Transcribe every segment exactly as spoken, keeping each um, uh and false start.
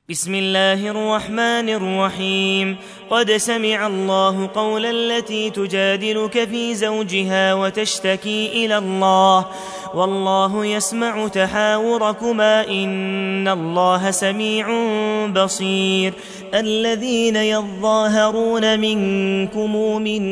بسم الله الرحمن الرحيم. قد سمع الله قول التي تجادلك في زوجها وتشتكي إلى الله والله يسمع تحاوركما إن الله سميع بصير. الذين يظاهرون منكم من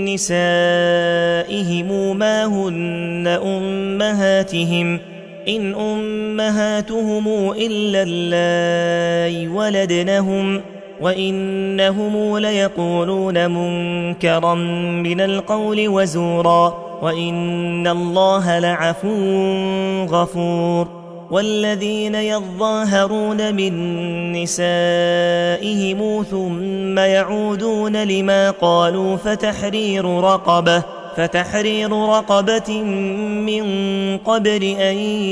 نسائهم ما هن أمهاتهم إن أمهاتهم إلا اللائي ولدنهم وإنهم ليقولون منكرا من القول وزورا وإن الله لعفو غفور. والذين يظاهرون من نسائهم ثم يعودون لما قالوا فتحرير رقبة فتحرير رقبة من قبل أن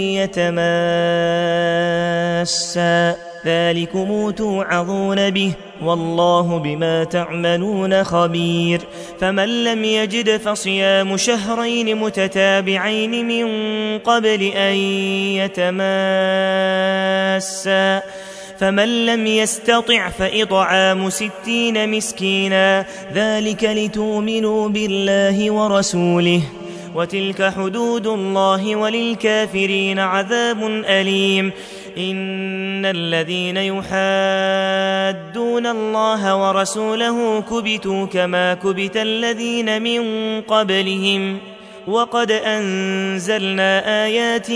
يتماسا ذلكم توعظون به والله بما تعملون خبير. فمن لم يجد فصيام شهرين متتابعين من قبل أن يتماسا فمن لم يستطع فإطعام ستين مسكينا ذلك لتؤمنوا بالله ورسوله وتلك حدود الله وللكافرين عذاب أليم. إن الذين يحادون الله ورسوله كبتوا كما كبت الذين من قبلهم وقد أنزلنا آيات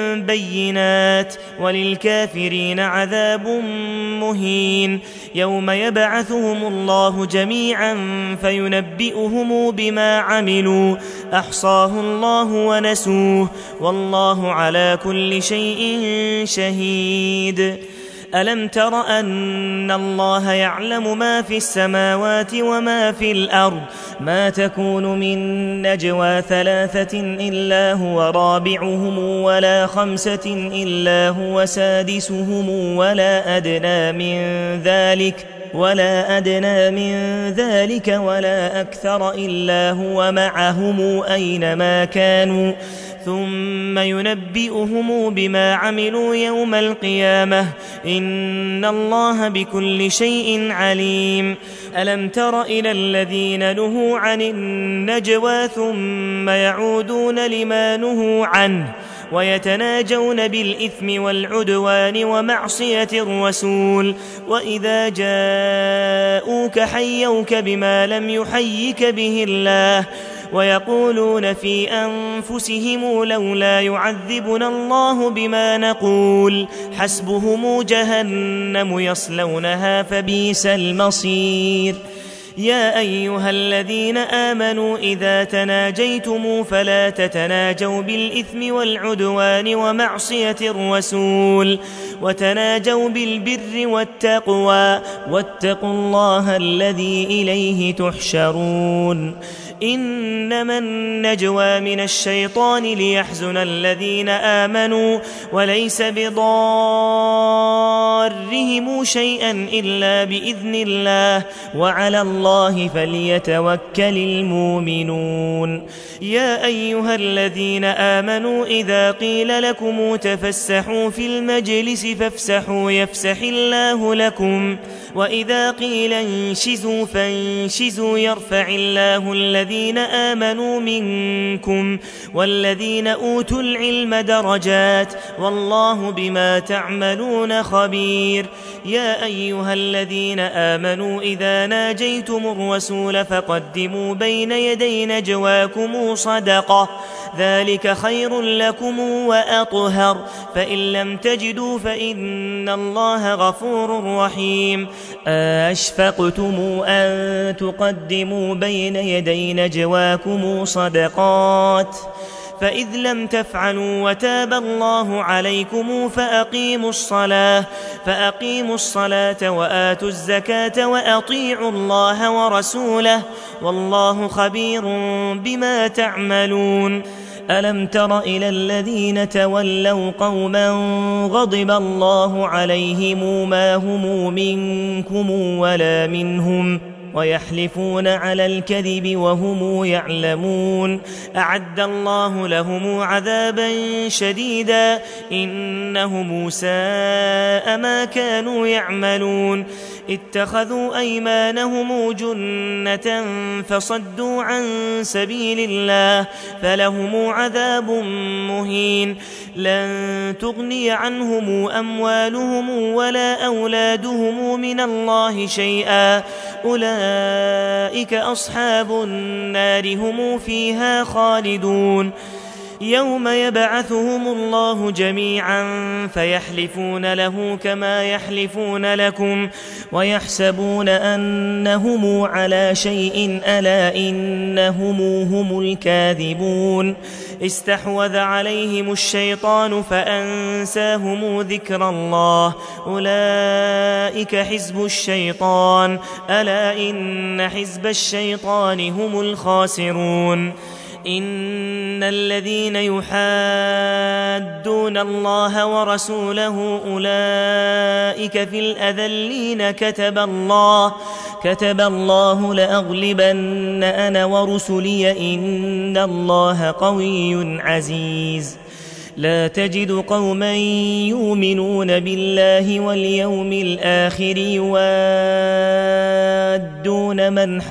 بينات وللكافرين عذاب مهين. يوم يبعثهم الله جميعا فينبئهم بما عملوا أحصاه الله ونسوه والله على كل شيء شهيد. ألم تر أن الله يعلم ما في السماوات وما في الأرض ما تكون من نجوى ثلاثة إلا هو رابعهم ولا خمسة إلا هو سادسهم ولا أدنى من ذلك ولا أدنى من ذلك ولا أكثر إلا هو معهم أينما كانوا ثم ينبئهم بما عملوا يوم القيامة إن الله بكل شيء عليم. ألم تر إلى الذين نهوا عن النجوى ثم يعودون لما نهوا عنه ويتناجون بالإثم والعدوان ومعصية الرسول وإذا جاءوك حيوك بما لم يحيك به الله ويقولون في أنفسهم لولا يعذبنا الله بما نقول حسبهم جهنم يصلونها فبئس المصير. يا أيها الذين آمنوا إذا تناجيتم فلا تتناجوا بالإثم والعدوان ومعصية الرسول وتناجوا بالبر والتقوى واتقوا الله الذي إليه تحشرون. إنما النجوى من الشيطان ليحزن الذين آمنوا وليس بضارهم شيئا إلا بإذن الله وعلى الله فليتوكل المؤمنون. يا أيها الذين آمنوا إذا قيل لكم تفسحوا في المجلس فافسحوا يفسح الله لكم وإذا قيل انشزوا فانشزوا يرفع الله الذين آمنوا منكم والذين أوتوا العلم درجات والله بما تعملون خبير. يا أيها الذين آمنوا إذا ناجيتم الرسول فقدموا بين يدي نجواكم صدقة ذلك خير لكم وأطهر فإن لم تجدوا فإن الله غفور رحيم. أشفقتم أن تقدموا بين يدي نجواكم صدقات فإذ لم تفعلوا وتاب الله عليكم فأقيموا الصلاة فأقيموا الصلاة وآتوا الزكاة وأطيعوا الله ورسوله والله خبير بما تعملون. ألم تر إلى الذين تولوا قوما غضب الله عليهم ما هم منكم ولا منهم ويحلفون على الكذب وهم يعلمون أعد الله لهم عذابا شديدا إنهم ساء ما كانوا يعملون اتخذوا أيمانهم جنة فصدوا عن سبيل الله فلهم عذاب مهين لن تغني عنهم أموالهم ولا أولادهم من الله شيئا أولئك أصحاب النار هم فيها خالدون يوم يبعثهم الله جميعا فيحلفون له كما يحلفون لكم ويحسبون أنهم على شيء ألا إنهم هم الكاذبون استحوذ عليهم الشيطان فأنساهم ذكر الله أولئك حزب الشيطان ألا إن حزب الشيطان هم الخاسرون إن الذين يحادون الله ورسوله أولئك في الأذلين كتب الله كتب الله لأغلبن أنا ورسلي إن الله قوي عزيز لا تجد قوما يؤمنون بالله واليوم الآخر يوادون من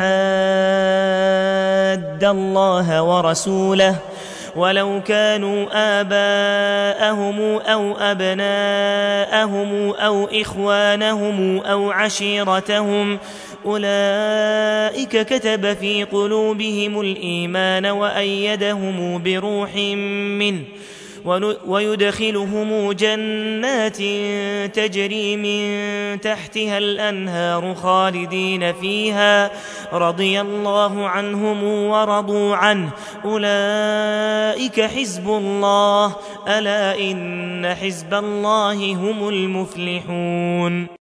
حاد الله ورسوله ولو كانوا آباءهم أو أبناءهم أو إخوانهم أو عشيرتهم أولئك كتب في قلوبهم الإيمان وأيدهم بروح منه ويدخلهم جنات تجري من تحتها الأنهار خالدين فيها رضي الله عنهم ورضوا عنه أولئك حزب الله ألا إن حزب الله هم المفلحون.